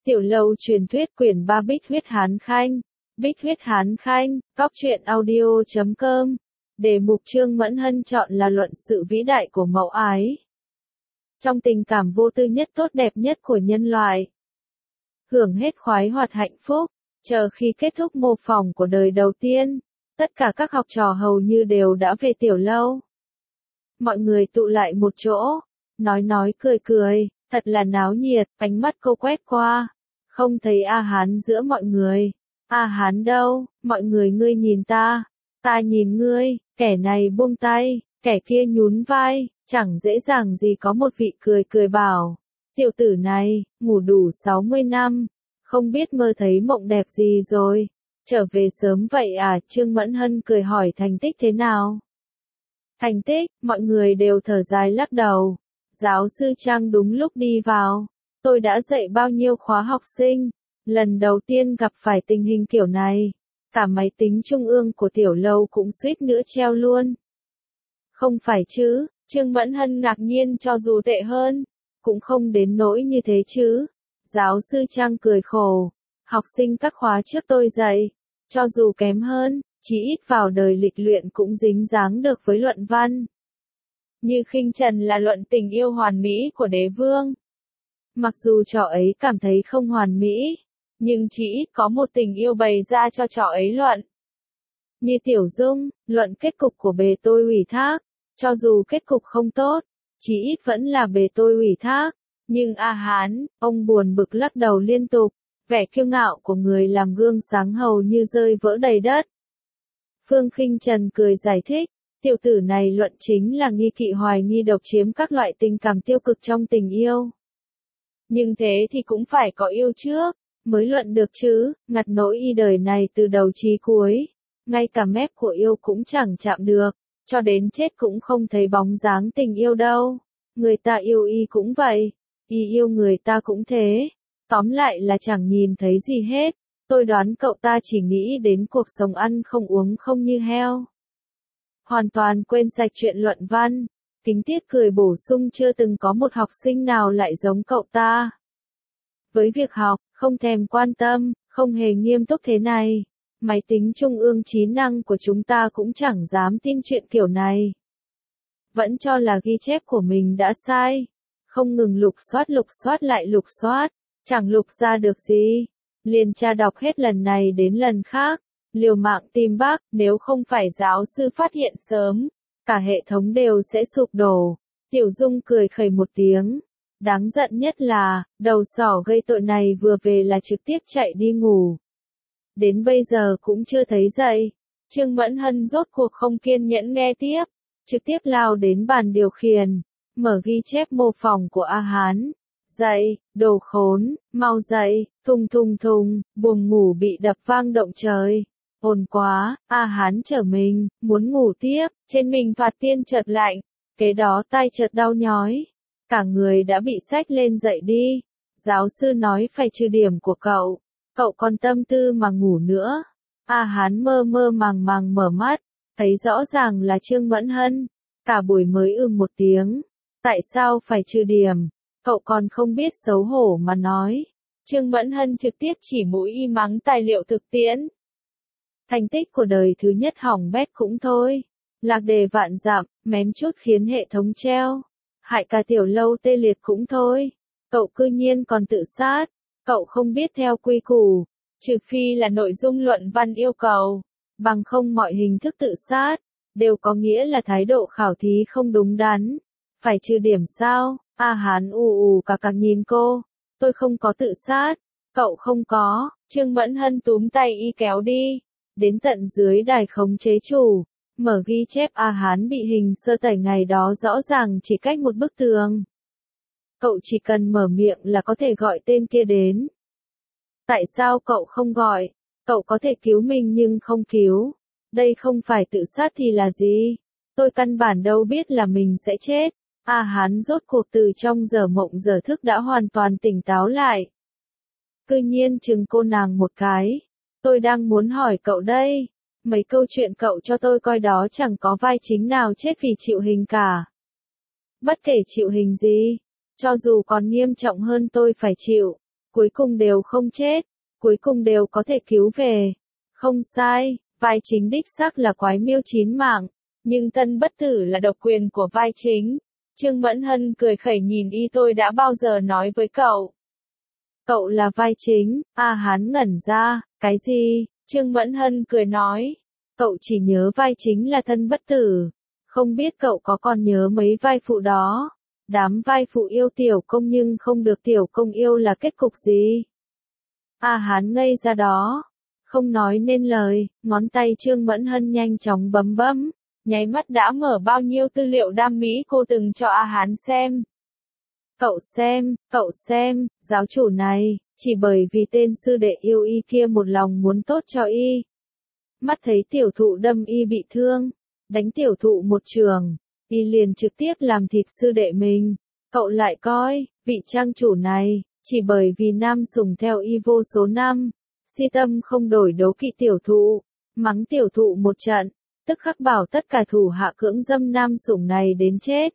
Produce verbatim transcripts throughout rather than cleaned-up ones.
Tiểu lâu truyền thuyết quyển ba Bích huyết Hán Khanh. Bích huyết Hán Khanh, Cóc truyện audio chấm com. Đề mục Trương Mẫn Hân chọn là luận sự vĩ đại của mẫu ái. Trong tình cảm vô tư nhất tốt đẹp nhất của nhân loại. Hưởng hết khoái hoạt hạnh phúc, chờ khi kết thúc mô phỏng của đời đầu tiên, tất cả các học trò hầu như đều đã về tiểu lâu. Mọi người tụ lại một chỗ, nói nói cười cười, thật là náo nhiệt, ánh mắt cô quét qua. Không thấy A Hán giữa mọi người. A Hán đâu, mọi người ngươi nhìn ta, ta nhìn ngươi, kẻ này buông tay, kẻ kia nhún vai, chẳng dễ dàng gì có một vị cười cười bảo. Tiểu tử này, ngủ đủ sáu mươi năm, không biết mơ thấy mộng đẹp gì rồi. Trở về sớm vậy à? Trương Mẫn Hân cười hỏi thành tích thế nào? Thành tích, mọi người đều thở dài lắc đầu. Giáo sư Trang đúng lúc đi vào. Tôi đã dạy bao nhiêu khóa học sinh, lần đầu tiên gặp phải tình hình kiểu này. Cả máy tính trung ương của tiểu lâu cũng suýt nữa treo luôn. Không phải chứ, Trương Mẫn Hân ngạc nhiên, cho dù tệ hơn, cũng không đến nỗi như thế chứ. Giáo sư Trang cười khổ. Học sinh các khóa trước tôi dạy, cho dù kém hơn, chỉ ít vào đời lịch luyện cũng dính dáng được với luận văn. Như khinh trần là luận tình yêu hoàn mỹ của đế vương. Mặc dù trò ấy cảm thấy không hoàn mỹ, nhưng chỉ ít có một tình yêu bày ra cho trò ấy luận. Như Tiểu Dung, luận kết cục của bề tôi ủy thác, cho dù kết cục không tốt, chỉ ít vẫn là bề tôi ủy thác. Nhưng A Hán, ông buồn bực lắc đầu liên tục, vẻ kiêu ngạo của người làm gương sáng hầu như rơi vỡ đầy đất. Phương Khinh Trần cười giải thích, tiểu tử này luận chính là nghi kỵ hoài nghi độc chiếm các loại tình cảm tiêu cực trong tình yêu. Nhưng thế thì cũng phải có yêu trước, mới luận được chứ, ngặt nỗi y đời này từ đầu chí cuối, ngay cả mép của yêu cũng chẳng chạm được, cho đến chết cũng không thấy bóng dáng tình yêu đâu. Người ta yêu y cũng vậy, y yêu người ta cũng thế, tóm lại là chẳng nhìn thấy gì hết. Tôi đoán cậu ta chỉ nghĩ đến cuộc sống ăn không uống không như heo. Hoàn toàn quên sạch chuyện luận văn. Kính Tiết cười bổ sung, chưa từng có một học sinh nào lại giống cậu ta. Với việc học, không thèm quan tâm, không hề nghiêm túc thế này. Máy tính trung ương trí năng của chúng ta cũng chẳng dám tin chuyện kiểu này. Vẫn cho là ghi chép của mình đã sai. Không ngừng lục soát lục soát lại lục soát, chẳng lục ra được gì. Liền tra đọc hết lần này đến lần khác, liều mạng tìm bug, nếu không phải giáo sư phát hiện sớm, cả hệ thống đều sẽ sụp đổ. Tiểu Dung cười khẩy một tiếng. Đáng giận nhất là, đầu sỏ gây tội này vừa về là trực tiếp chạy đi ngủ. Đến bây giờ cũng chưa thấy dậy. Trương Mẫn Hân rốt cuộc không kiên nhẫn nghe tiếp, trực tiếp lao đến bàn điều khiển, mở ghi chép mô phỏng của A Hán. Dậy, đồ khốn, mau dậy, thùng thùng thùng, buồng ngủ bị đập vang động trời. Ồn quá, A Hán trở mình, muốn ngủ tiếp, trên mình thoạt tiên chợt lạnh, kế đó tay chợt đau nhói. Cả người đã bị xách lên dậy đi. Giáo sư nói phải trừ điểm của cậu, cậu còn tâm tư mà ngủ nữa. A Hán mơ mơ màng màng mở mắt, thấy rõ ràng là Trương Mẫn Hân. Cả buổi mới ừm một tiếng. Tại sao phải trừ điểm? Cậu còn không biết xấu hổ mà nói. Trương Mẫn Hân trực tiếp chỉ mũi y mắng tài liệu thực tiễn. Thành tích của đời thứ nhất hỏng bét cũng thôi. Lạc đề vạn dặm, mém chút khiến hệ thống treo. Hại cả tiểu lâu tê liệt cũng thôi. Cậu cư nhiên còn tự sát. Cậu không biết theo quy củ. Trừ phi là nội dung luận văn yêu cầu. Bằng không mọi hình thức tự sát, đều có nghĩa là thái độ khảo thí không đúng đắn. Phải trừ điểm sao? A Hán ù ù cà cà nhìn cô. Tôi không có tự sát. Cậu không có. Trương Mẫn Hân túm tay y kéo đi. Đến tận dưới đài khống chế chủ. Mở ghi chép A Hán bị hình sơ tẩy ngày đó rõ ràng chỉ cách một bức tường. Cậu chỉ cần mở miệng là có thể gọi tên kia đến. Tại sao cậu không gọi? Cậu có thể cứu mình nhưng không cứu. Đây không phải tự sát thì là gì? Tôi căn bản đâu biết là mình sẽ chết. A Hán rốt cuộc từ trong giờ mộng giờ thức đã hoàn toàn tỉnh táo lại. Cư nhiên chừng cô nàng một cái. Tôi đang muốn hỏi cậu đây. Mấy câu chuyện cậu cho tôi coi đó chẳng có vai chính nào chết vì chịu hình cả. Bất kể chịu hình gì, cho dù còn nghiêm trọng hơn tôi phải chịu, cuối cùng đều không chết, cuối cùng đều có thể cứu về. Không sai, vai chính đích xác là quái miêu chín mạng, nhưng tân bất tử là độc quyền của vai chính. Trương Mẫn Hân cười khẩy nhìn y, tôi đã bao giờ nói với cậu. Cậu là vai chính, A Hán ngẩn ra, cái gì? Trương Mẫn Hân cười nói, cậu chỉ nhớ vai chính là thân bất tử, không biết cậu có còn nhớ mấy vai phụ đó. Đám vai phụ yêu tiểu công nhưng không được tiểu công yêu là kết cục gì? A Hán ngây ra đó, không nói nên lời, ngón tay Trương Mẫn Hân nhanh chóng bấm bấm, nháy mắt đã mở bao nhiêu tư liệu đam mỹ cô từng cho A Hán xem. Cậu xem, cậu xem, giáo chủ này, chỉ bởi vì tên sư đệ yêu y kia một lòng muốn tốt cho y. Mắt thấy tiểu thụ đâm y bị thương, đánh tiểu thụ một trường, y liền trực tiếp làm thịt sư đệ mình. Cậu lại coi, vị trang chủ này, chỉ bởi vì nam sủng theo y vô số năm, si tâm không đổi đấu kỵ tiểu thụ, mắng tiểu thụ một trận, tức khắc bảo tất cả thủ hạ cưỡng dâm nam sủng này đến chết.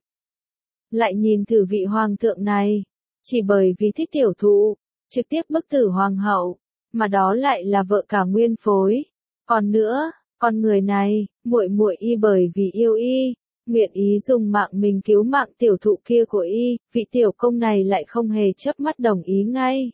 Lại nhìn thử vị hoàng thượng này, chỉ bởi vì thích tiểu thụ, trực tiếp bức tử hoàng hậu, mà đó lại là vợ cả nguyên phối. Còn nữa, con người này, muội muội y bởi vì yêu y, nguyện ý dùng mạng mình cứu mạng tiểu thụ kia của y, vị tiểu công này lại không hề chớp mắt đồng ý ngay.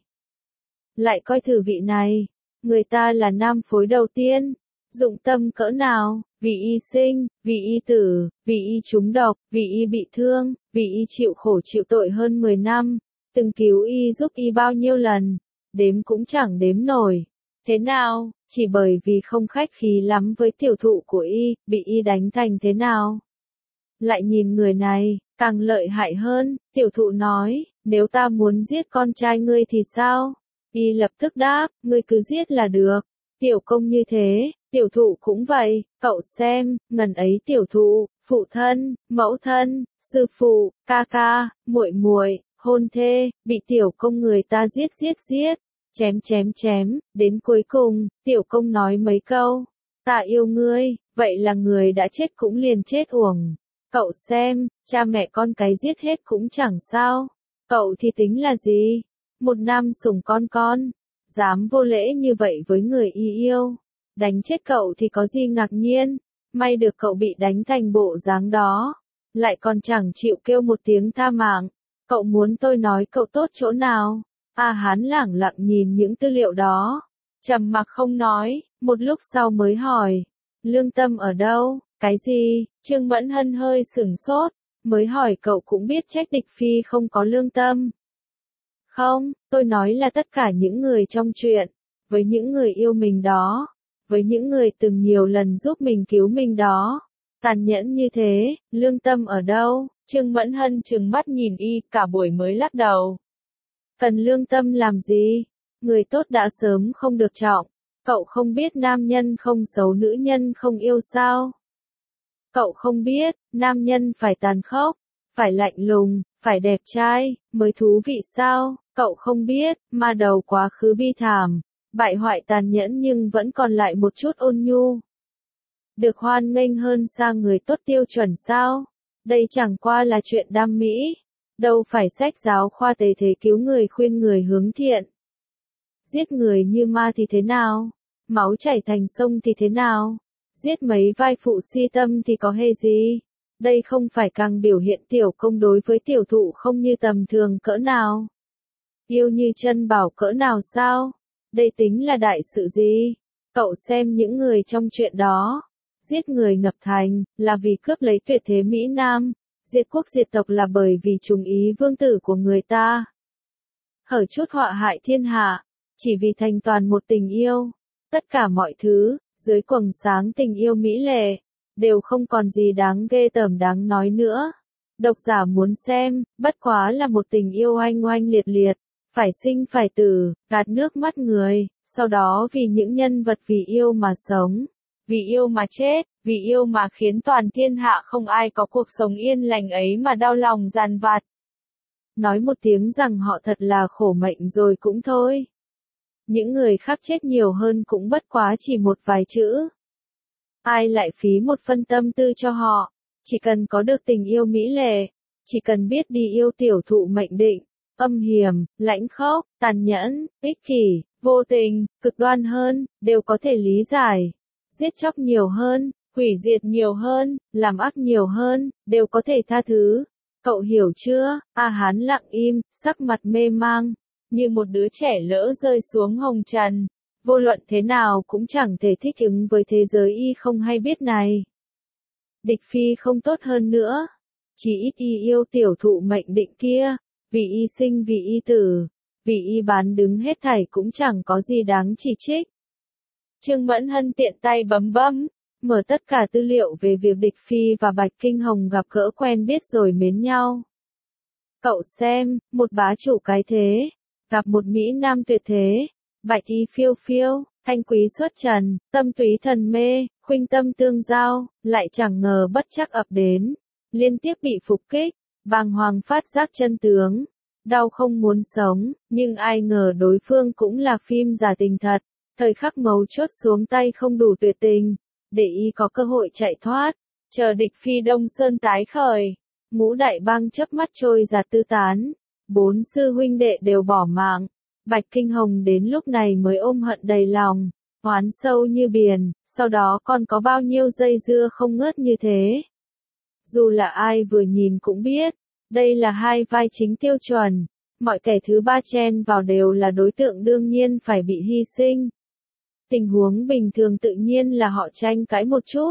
Lại coi thử vị này, người ta là nam phối đầu tiên, dụng tâm cỡ nào, vì y sinh, vì y tử, vì y trúng độc, vì y bị thương, vì y chịu khổ chịu tội hơn mười năm, từng cứu y giúp y bao nhiêu lần, đếm cũng chẳng đếm nổi. Thế nào, chỉ bởi vì không khách khí lắm với tiểu thụ của y, bị y đánh thành thế nào? Lại nhìn người này, càng lợi hại hơn, tiểu thụ nói, nếu ta muốn giết con trai ngươi thì sao? Y lập tức đáp, ngươi cứ giết là được. Tiểu công như thế, tiểu thụ cũng vậy, cậu xem, ngần ấy tiểu thụ, phụ thân, mẫu thân, sư phụ, ca ca, muội muội, hôn thê, bị tiểu công người ta giết giết giết, chém chém chém, đến cuối cùng, tiểu công nói mấy câu, ta yêu ngươi, vậy là người đã chết cũng liền chết uổng. Cậu xem, cha mẹ con cái giết hết cũng chẳng sao, cậu thì tính là gì? Một nam sủng con con, dám vô lễ như vậy với người y yêu, đánh chết cậu thì có gì ngạc nhiên, may được cậu bị đánh thành bộ dáng đó, lại còn chẳng chịu kêu một tiếng tha mạng, cậu muốn tôi nói cậu tốt chỗ nào? A Hán lẳng lặng nhìn những tư liệu đó, trầm mặc không nói, một lúc sau mới hỏi, lương tâm ở đâu? Cái gì? Trương Mẫn Hân hơi sửng sốt, mới hỏi cậu cũng biết trách địch phi không có lương tâm. Không, tôi nói là tất cả những người trong chuyện, với những người yêu mình đó, với những người từng nhiều lần giúp mình cứu mình đó. Tàn nhẫn như thế, lương tâm ở đâu? Trương Mẫn Hân trừng mắt nhìn y, cả buổi mới lắc đầu. Cần lương tâm làm gì? Người tốt đã sớm không được trọng. Cậu không biết nam nhân không xấu nữ nhân không yêu sao? Cậu không biết, nam nhân phải tàn khốc, phải lạnh lùng, phải đẹp trai, mới thú vị sao? Cậu không biết, ma đầu quá khứ bi thảm, bại hoại tàn nhẫn nhưng vẫn còn lại một chút ôn nhu. Được hoan nghênh hơn xa người tốt tiêu chuẩn sao? Đây chẳng qua là chuyện đam mỹ, đâu phải sách giáo khoa tề thế cứu người khuyên người hướng thiện. Giết người như ma thì thế nào? Máu chảy thành sông thì thế nào? Giết mấy vai phụ si tâm thì có hề gì? Đây không phải càng biểu hiện tiểu công đối với tiểu thụ không như tầm thường cỡ nào? Yêu như chân bảo cỡ nào sao? Đây tính là đại sự gì? Cậu xem những người trong chuyện đó. Giết người ngập thành, là vì cướp lấy tuyệt thế Mỹ Nam. Diệt quốc diệt tộc là bởi vì trùng ý vương tử của người ta. Hở chút họa hại thiên hạ, chỉ vì thành toàn một tình yêu. Tất cả mọi thứ, dưới quầng sáng tình yêu mỹ lệ, đều không còn gì đáng ghê tởm đáng nói nữa. Độc giả muốn xem, bất quá là một tình yêu oanh oanh liệt liệt, phải sinh phải tử, gạt nước mắt người, sau đó vì những nhân vật vì yêu mà sống, vì yêu mà chết, vì yêu mà khiến toàn thiên hạ không ai có cuộc sống yên lành ấy mà đau lòng dằn vặt. Nói một tiếng rằng họ thật là khổ mệnh rồi cũng thôi. Những người khác chết nhiều hơn cũng bất quá chỉ một vài chữ. Ai lại phí một phân tâm tư cho họ, chỉ cần có được tình yêu mỹ lệ, chỉ cần biết đi yêu tiểu thụ mệnh định, âm hiểm, lãnh khốc, tàn nhẫn, ích kỷ, vô tình, cực đoan hơn, đều có thể lý giải. Giết chóc nhiều hơn, hủy diệt nhiều hơn, làm ác nhiều hơn, đều có thể tha thứ. Cậu hiểu chưa? A Hán lặng im, sắc mặt mê mang, như một đứa trẻ lỡ rơi xuống hồng trần. Vô luận thế nào cũng chẳng thể thích ứng với thế giới y không hay biết này. Địch Phi không tốt hơn nữa. Chỉ ít y yêu tiểu thụ mệnh định kia, vì y sinh vì y tử, vì y bán đứng hết thảy cũng chẳng có gì đáng chỉ trích. Trương Mẫn Hân tiện tay bấm bấm, mở tất cả tư liệu về việc Địch Phi và Bạch Kinh Hồng gặp gỡ quen biết rồi mến nhau. Cậu xem, một bá chủ cái thế, gặp một mỹ nam tuyệt thế, bạch y phiêu phiêu, thanh quý xuất trần, tâm túy thần mê, khuynh tâm tương giao, lại chẳng ngờ bất trắc ập đến, liên tiếp bị phục kích, bàng hoàng phát giác chân tướng, đau không muốn sống, nhưng ai ngờ đối phương cũng là phim giả tình thật, thời khắc mấu chốt xuống tay không đủ tuyệt tình, để y có cơ hội chạy thoát, chờ Địch Phi Đông Sơn tái khởi, ngũ đại bang chớp mắt trôi giạt tư tán, bốn sư huynh đệ đều bỏ mạng. Bạch Kinh Hồng đến lúc này mới ôm hận đầy lòng, oán sâu như biển, sau đó còn có bao nhiêu dây dưa không ngớt như thế. Dù là ai vừa nhìn cũng biết, đây là hai vai chính tiêu chuẩn, mọi kẻ thứ ba chen vào đều là đối tượng đương nhiên phải bị hy sinh. Tình huống bình thường tự nhiên là họ tranh cãi một chút,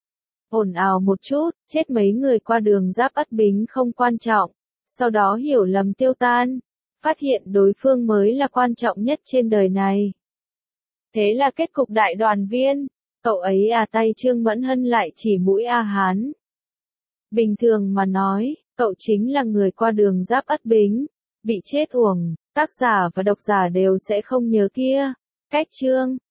ồn ào một chút, chết mấy người qua đường giáp Ất Bính không quan trọng, sau đó hiểu lầm tiêu tan. Phát hiện đối phương mới là quan trọng nhất trên đời này. Thế là kết cục đại đoàn viên, cậu ấy à tay Trương Mẫn Hân lại chỉ mũi A Hán. Bình thường mà nói, cậu chính là người qua đường giáp Ất Bính, bị chết uổng, tác giả và độc giả đều sẽ không nhớ kia. Cách chương